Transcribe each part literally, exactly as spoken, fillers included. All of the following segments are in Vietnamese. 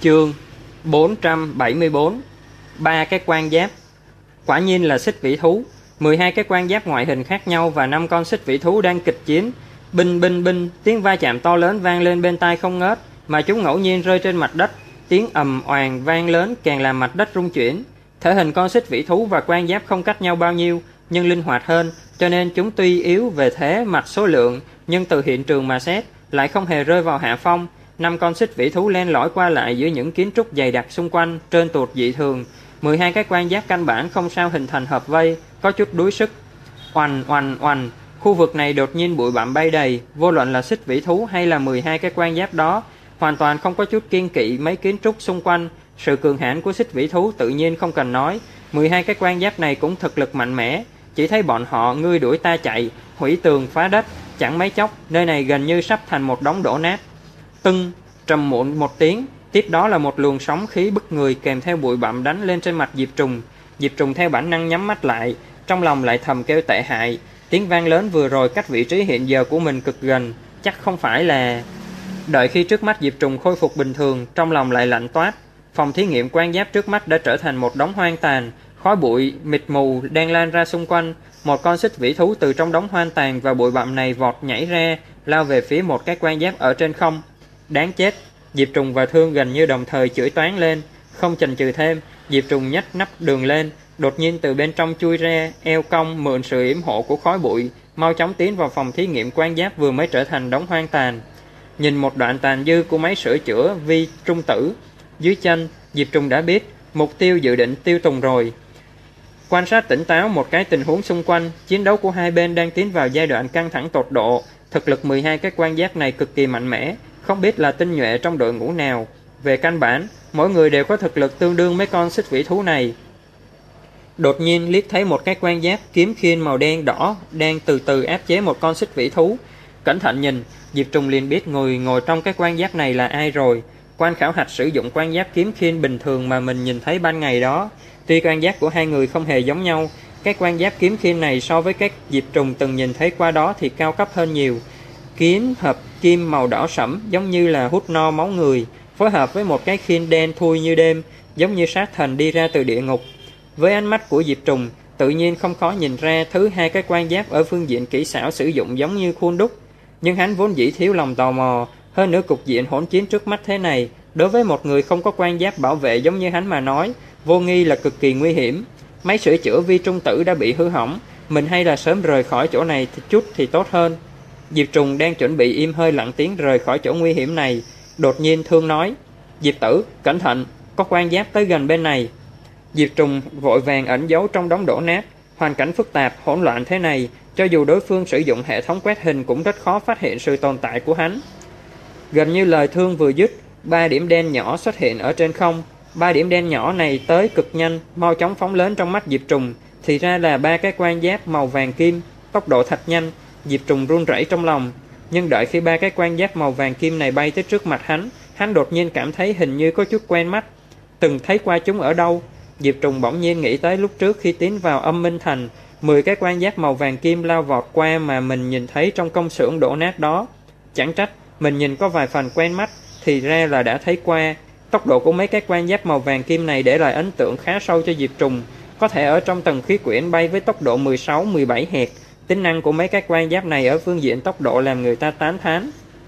Chương bốn trăm bảy mươi bốn. Ba cái quan giáp. Quả nhiên là xích vĩ thú. mười hai cái quan giáp ngoại hình khác nhau và năm con xích vĩ thú đang kịch chiến. Binh binh binh, tiếng va chạm to lớn vang lên bên tai không ngớt, mà chúng ngẫu nhiên rơi trên mặt đất. Tiếng ầm oàn vang lớn càng làm mặt đất rung chuyển. Thể hình con xích vĩ thú và quan giáp không cách nhau bao nhiêu, nhưng linh hoạt hơn, cho nên chúng tuy yếu về thế mặt số lượng, nhưng từ hiện trường mà xét lại không hề rơi vào hạ phong. Năm con xích vĩ thú len lỏi qua lại giữa những kiến trúc dày đặc xung quanh, trơn tuột dị thường. mười hai cái quan giáp căn bản không sao hình thành hợp vây, có chút đuối sức. Oành oành oành, khu vực này đột nhiên bụi bặm bay đầy, vô luận là xích vĩ thú hay là mười hai cái quan giáp đó, hoàn toàn không có chút kiêng kỵ mấy kiến trúc xung quanh. Sự cường hãn của xích vĩ thú tự nhiên không cần nói, mười hai cái quan giáp này cũng thực lực mạnh mẽ. Chỉ thấy bọn họ ngươi đuổi ta chạy, hủy tường phá đất, chẳng mấy chốc nơi này gần như sắp thành một đống đổ nát. Tưng, trầm muộn một tiếng, tiếp đó là một luồng sóng khí bức người kèm theo bụi bặm đánh lên trên mặt Diệp Trùng. Diệp Trùng theo bản năng nhắm mắt lại, trong lòng lại thầm kêu tệ hại. Tiếng vang lớn vừa rồi cách vị trí hiện giờ của mình cực gần, chắc không phải là... Đợi khi trước mắt Diệp Trùng khôi phục bình thường, trong lòng lại lạnh toát. Phòng thí nghiệm quan giáp trước mắt đã trở thành một đống hoang tàn, khói bụi mịt mù đang lan ra xung quanh. Một con xích vĩ thú từ trong đống hoang tàn và bụi bặm này vọt nhảy ra, lao về phía một cái quan giáp ở trên không. Đáng chết! Diệp Trùng và Thương gần như đồng thời chửi toán lên. Không chần chừ thêm, Diệp Trùng nhấc nắp đường lên, đột nhiên từ bên trong chui ra, eo cong mượn sự yểm hộ của khói bụi, mau chóng tiến vào phòng thí nghiệm quan giáp vừa mới trở thành đống hoang tàn. Nhìn một đoạn tàn dư của máy sửa chữa vi trung tử dưới chân, Diệp Trùng đã biết mục tiêu dự định tiêu tùng rồi. Quan sát tỉnh táo một cái tình huống xung quanh, chiến đấu của hai bên đang tiến vào giai đoạn căng thẳng tột độ. Thực lực mười hai cái quan giáp này cực kỳ mạnh mẽ, không biết là tinh nhuệ trong đội ngũ nào. Về căn bản, mỗi người đều có thực lực tương đương mấy con xích vĩ thú này. Đột nhiên liếc thấy một cái quan giáp kiếm khiên màu đen đỏ đang từ từ áp chế một con xích vĩ thú. Cẩn thận nhìn, Diệp Trùng liền biết người ngồi trong cái quan giáp này là ai rồi. Quan khảo hạch sử dụng quan giáp kiếm khiên bình thường mà mình nhìn thấy ban ngày đó. Tuy quan giáp của hai người không hề giống nhau, cái quan giáp kiếm khiên này so với các Diệp Trùng từng nhìn thấy qua đó thì cao cấp hơn nhiều. Kiếm hợp kim màu đỏ sẫm giống như là hút no máu người, phối hợp với một cái khiên đen thui như đêm, giống như sát thần đi ra từ địa ngục. Với ánh mắt của Diệp Trùng, tự nhiên không khó nhìn ra thứ hai cái quan giáp ở phương diện kỹ xảo sử dụng giống như khuôn đúc. Nhưng hắn vốn dĩ thiếu lòng tò mò, hơn nữa cục diện hỗn chiến trước mắt thế này, đối với một người không có quan giáp bảo vệ giống như hắn mà nói, vô nghi là cực kỳ nguy hiểm. Máy sửa chữa vi trung tử đã bị hư hỏng, mình hay là sớm rời khỏi chỗ này chút thì tốt hơn. Diệp Trùng đang chuẩn bị im hơi lặng tiếng rời khỏi chỗ nguy hiểm này, đột nhiên Thương nói: Diệp tử, cẩn thận, có quan giáp tới gần bên này. Diệp Trùng vội vàng ẩn giấu trong đống đổ nát. Hoàn cảnh phức tạp, hỗn loạn thế này, cho dù đối phương sử dụng hệ thống quét hình cũng rất khó phát hiện sự tồn tại của hắn. Gần như lời Thương vừa dứt, ba điểm đen nhỏ xuất hiện ở trên không. Ba điểm đen nhỏ này tới cực nhanh, mau chóng phóng lớn trong mắt Diệp Trùng, thì ra là ba cái quan giáp màu vàng kim, tốc độ thật nhanh. Diệp Trùng run rẩy trong lòng, nhưng đợi khi ba cái quan giáp màu vàng kim này bay tới trước mặt hắn, hắn đột nhiên cảm thấy hình như có chút quen mắt. Từng thấy qua chúng ở đâu? Diệp Trùng bỗng nhiên nghĩ tới lúc trước khi tiến vào Âm Minh Thành, mười cái quan giáp màu vàng kim lao vọt qua mà mình nhìn thấy trong công xưởng đổ nát đó. Chẳng trách mình nhìn có vài phần quen mắt, thì ra là đã thấy qua. Tốc độ của mấy cái quan giáp màu vàng kim này để lại ấn tượng khá sâu cho Diệp Trùng, có thể ở trong tầng khí quyển bay với tốc độ mười sáu mười bảy hệt. Tính năng của mấy cái quan giáp này ở phương diện tốc độ làm người ta tán thán.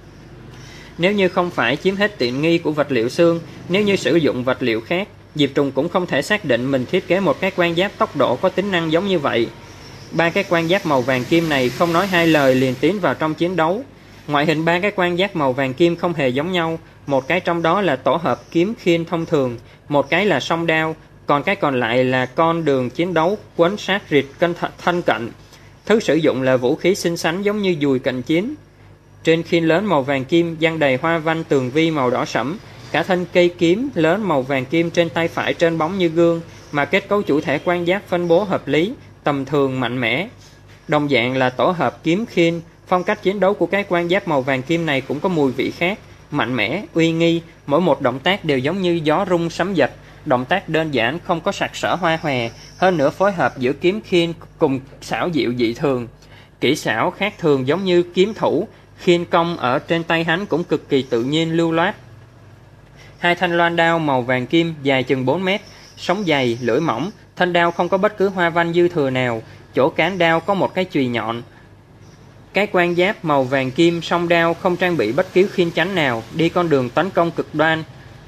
Nếu như không phải chiếm hết tiện nghi của vật liệu xương, nếu như sử dụng vật liệu khác, Diệp Trùng cũng không thể xác định mình thiết kế một cái quan giáp tốc độ có tính năng giống như vậy. Ba cái quan giáp màu vàng kim này không nói hai lời liền tiến vào trong chiến đấu. Ngoại hình ba cái quan giáp màu vàng kim không hề giống nhau, một cái trong đó là tổ hợp kiếm khiên thông thường, một cái là song đao, còn cái còn lại là con đường chiến đấu quấn sát rịt cân thân cận. Thứ sử dụng là vũ khí xinh xắn giống như dùi cận chiến. Trên khiên lớn màu vàng kim dăng đầy hoa văn tường vi màu đỏ sẫm, cả thân cây kiếm lớn màu vàng kim trên tay phải trên bóng như gương, mà kết cấu chủ thể quan giáp phân bố hợp lý, tầm thường mạnh mẽ. Đồng dạng là tổ hợp kiếm khiên, phong cách chiến đấu của cái quan giáp màu vàng kim này cũng có mùi vị khác, mạnh mẽ, uy nghi, mỗi một động tác đều giống như gió rung sấm dật. Động tác đơn giản không có sặc sỡ hoa hòe, hơn nữa phối hợp giữa kiếm khiên cùng xảo diệu dị thường. Kỹ xảo khác thường giống như kiếm thủ, khiên công ở trên tay hắn cũng cực kỳ tự nhiên lưu loát. Hai thanh loan đao màu vàng kim dài chừng bốn mét, sống dày, lưỡi mỏng, thanh đao không có bất cứ hoa văn dư thừa nào, chỗ cán đao có một cái chùy nhọn. Cái quan giáp màu vàng kim song đao không trang bị bất cứ khiên chắn nào, đi con đường tấn công cực đoan.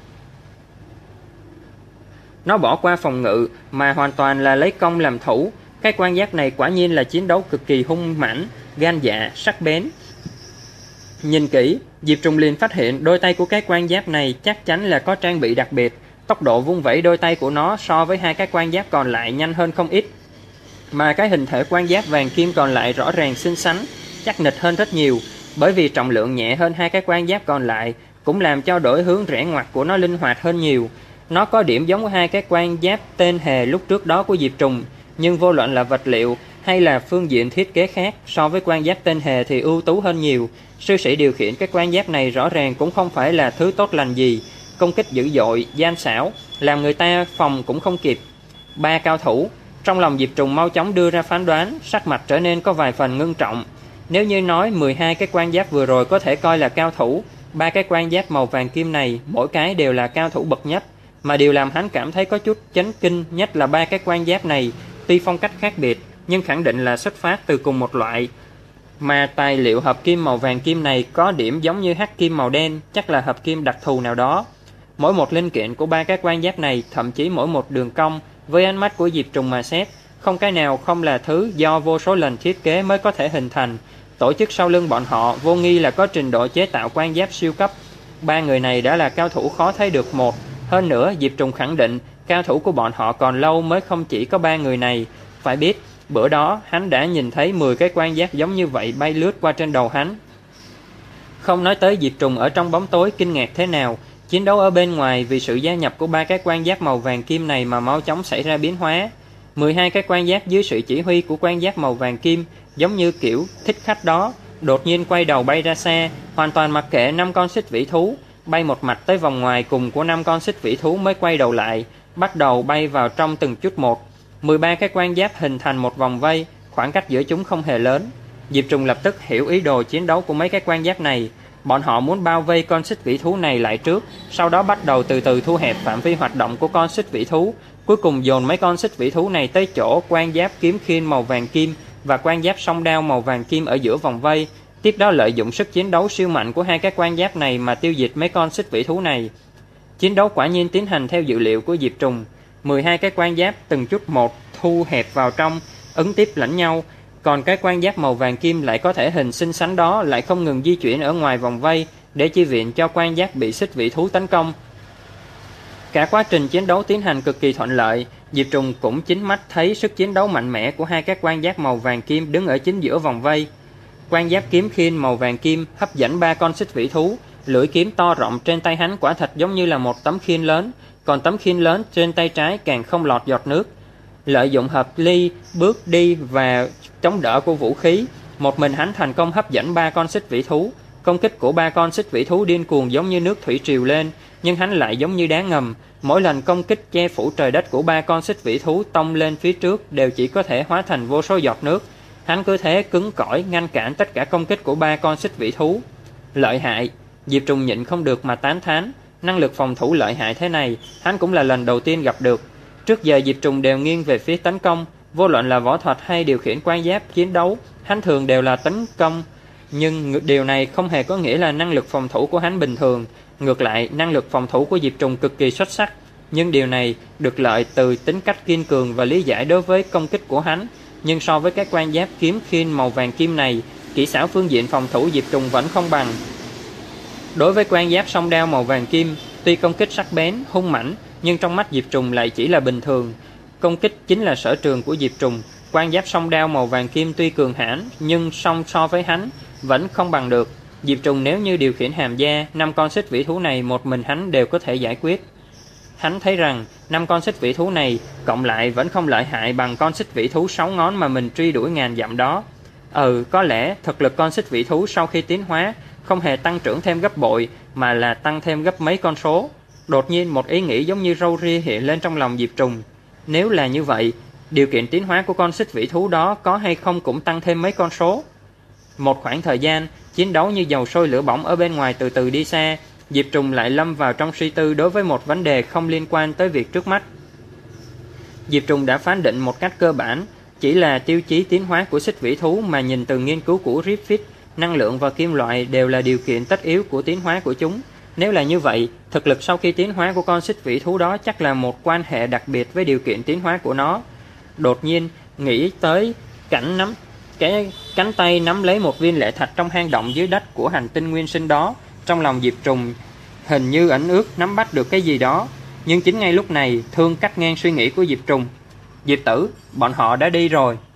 Nó bỏ qua phòng ngự mà hoàn toàn là lấy công làm thủ. Cái quan giáp này quả nhiên là chiến đấu cực kỳ hung mãnh, gan dạ, sắc bén. Nhìn kỹ, Diệp Trùng liền phát hiện đôi tay của cái quan giáp này chắc chắn là có trang bị đặc biệt. Tốc độ vung vẩy đôi tay của nó so với hai cái quan giáp còn lại nhanh hơn không ít. Mà cái hình thể quan giáp vàng kim còn lại rõ ràng xinh xắn, chắc nịch hơn rất nhiều. Bởi vì trọng lượng nhẹ hơn hai cái quan giáp còn lại, cũng làm cho đổi hướng rẽ ngoặt của nó linh hoạt hơn nhiều. Nó có điểm giống với hai cái quan giáp tên hề lúc trước đó của Diệp Trùng, nhưng vô luận là vật liệu hay là phương diện thiết kế khác, so với quan giáp tên hề thì ưu tú hơn nhiều. Sư sĩ điều khiển cái quan giáp này rõ ràng cũng không phải là thứ tốt lành gì, công kích dữ dội, gian xảo, làm người ta phòng cũng không kịp. Ba cao thủ. Trong lòng Diệp Trùng mau chóng đưa ra phán đoán, sắc mặt trở nên có vài phần ngưng trọng. Nếu như nói mười hai cái quan giáp vừa rồi có thể coi là cao thủ, ba cái quan giáp màu vàng kim này mỗi cái đều là cao thủ bậc nhất. Mà điều làm hắn cảm thấy có chút chấn kinh nhất là ba cái quan giáp này tuy phong cách khác biệt nhưng khẳng định là xuất phát từ cùng một loại. Mà tài liệu hợp kim màu vàng kim này có điểm giống như hắc kim màu đen, chắc là hợp kim đặc thù nào đó. Mỗi một linh kiện của ba cái quan giáp này, thậm chí mỗi một đường cong, với ánh mắt của Diệp Trùng mà xét, không cái nào không là thứ do vô số lần thiết kế mới có thể hình thành. Tổ chức sau lưng bọn họ vô nghi là có trình độ chế tạo quan giáp siêu cấp. Ba người này đã là cao thủ khó thấy được một. Hơn nữa, Diệp Trùng khẳng định cao thủ của bọn họ còn lâu mới không chỉ có ba người này. Phải biết, bữa đó hắn đã nhìn thấy mười cái quan giáp giống như vậy bay lướt qua trên đầu hắn. Không nói tới Diệp Trùng ở trong bóng tối kinh ngạc thế nào, chiến đấu ở bên ngoài vì sự gia nhập của ba cái quan giáp màu vàng kim này mà mau chóng xảy ra biến hóa. mười hai cái quan giáp dưới sự chỉ huy của quan giáp màu vàng kim, giống như kiểu thích khách đó, đột nhiên quay đầu bay ra xa, hoàn toàn mặc kệ năm con xích vĩ thú, bay một mạch tới vòng ngoài cùng của năm con xích vĩ thú mới quay đầu lại, bắt đầu bay vào trong từng chút một. mười ba cái quan giáp hình thành một vòng vây, khoảng cách giữa chúng không hề lớn. Diệp Trùng lập tức hiểu ý đồ chiến đấu của mấy cái quan giáp này. Bọn họ muốn bao vây con xích vĩ thú này lại trước, sau đó bắt đầu từ từ thu hẹp phạm vi hoạt động của con xích vĩ thú, cuối cùng dồn mấy con xích vĩ thú này tới chỗ quan giáp kiếm khiên màu vàng kim và quan giáp song đao màu vàng kim ở giữa vòng vây. Tiếp đó lợi dụng sức chiến đấu siêu mạnh của hai cái quan giáp này mà tiêu diệt mấy con xích vĩ thú này. Chiến đấu quả nhiên tiến hành theo dự liệu của Diệp Trùng. mười hai cái quan giáp từng chút một thu hẹp vào trong, ứng tiếp lẫn nhau. Còn cái quan giáp màu vàng kim lại có thể hình xinh xắn đó lại không ngừng di chuyển ở ngoài vòng vây để chi viện cho quan giáp bị xích vĩ thú tấn công. Cả quá trình chiến đấu tiến hành cực kỳ thuận lợi. Diệp Trùng cũng chính mắt thấy sức chiến đấu mạnh mẽ của hai cái quan giáp màu vàng kim đứng ở chính giữa vòng vây. Quan giáp kiếm khiên màu vàng kim hấp dẫn ba con xích vĩ thú, lưỡi kiếm to rộng trên tay hắn quả thật giống như là một tấm khiên lớn, còn tấm khiên lớn trên tay trái càng không lọt giọt nước. Lợi dụng hợp ly, bước đi và chống đỡ của vũ khí, một mình hắn thành công hấp dẫn ba con xích vĩ thú. Công kích của ba con xích vĩ thú điên cuồng giống như nước thủy triều lên, nhưng hắn lại giống như đá ngầm. Mỗi lần công kích che phủ trời đất của ba con xích vĩ thú tông lên phía trước đều chỉ có thể hóa thành vô số giọt nước. Hắn cứ thế cứng cỏi ngăn cản tất cả công kích của ba con xích vĩ thú. Lợi hại. Diệp Trùng nhịn không được mà tán thán. Năng lực phòng thủ lợi hại thế này, hắn cũng là lần đầu tiên gặp được. Trước giờ Diệp Trùng đều nghiêng về phía tấn công, vô luận là võ thuật hay điều khiển quan giáp chiến đấu, hắn thường đều là tấn công. Nhưng điều này không hề có nghĩa là năng lực phòng thủ của hắn bình thường. Ngược lại, năng lực phòng thủ của Diệp Trùng cực kỳ xuất sắc. Nhưng điều này được lợi từ tính cách kiên cường và lý giải đối với công kích của hắn. Nhưng so với các quan giáp kiếm khiên màu vàng kim này, kỹ xảo phương diện phòng thủ Diệp Trùng vẫn không bằng. Đối với quan giáp song đao màu vàng kim, tuy công kích sắc bén, hung mãnh, nhưng trong mắt Diệp Trùng lại chỉ là bình thường. Công kích chính là sở trường của Diệp Trùng. Quan giáp song đao màu vàng kim tuy cường hãn, nhưng song so với hắn vẫn không bằng được. Diệp Trùng nếu như điều khiển hàm gia, năm con xích vĩ thú này một mình hắn đều có thể giải quyết. Hắn thấy rằng năm con xích vĩ thú này cộng lại vẫn không lợi hại bằng con xích vĩ thú sáu ngón mà mình truy đuổi ngàn dặm đó. Ừ, có lẽ thực lực con xích vĩ thú sau khi tiến hóa không hề tăng trưởng thêm gấp bội, mà là tăng thêm gấp mấy con số. Đột nhiên một ý nghĩ giống như râu ria hiện lên trong lòng Diệp Trùng. Nếu là như vậy, điều kiện tiến hóa của con xích vĩ thú đó có hay không cũng tăng thêm mấy con số. Một khoảng thời gian, chiến đấu như dầu sôi lửa bỏng ở bên ngoài từ từ đi xa. Diệp Trùng lại lâm vào trong suy tư đối với một vấn đề không liên quan tới việc trước mắt. Diệp Trùng đã phán định một cách cơ bản, chỉ là tiêu chí tiến hóa của xích vĩ thú mà nhìn từ nghiên cứu của Griffith, năng lượng và kim loại đều là điều kiện tất yếu của tiến hóa của chúng. Nếu là như vậy, thực lực sau khi tiến hóa của con xích vĩ thú đó chắc là một quan hệ đặc biệt với điều kiện tiến hóa của nó. Đột nhiên, nghĩ tới cảnh nắm cái cánh tay nắm lấy một viên lệ thạch trong hang động dưới đất của hành tinh nguyên sinh đó, trong lòng Diệp Trùng hình như ẩn ước nắm bắt được cái gì đó. Nhưng chính ngay lúc này, Thương cắt ngang suy nghĩ của Diệp Trùng. Diệp tử, bọn họ đã đi rồi.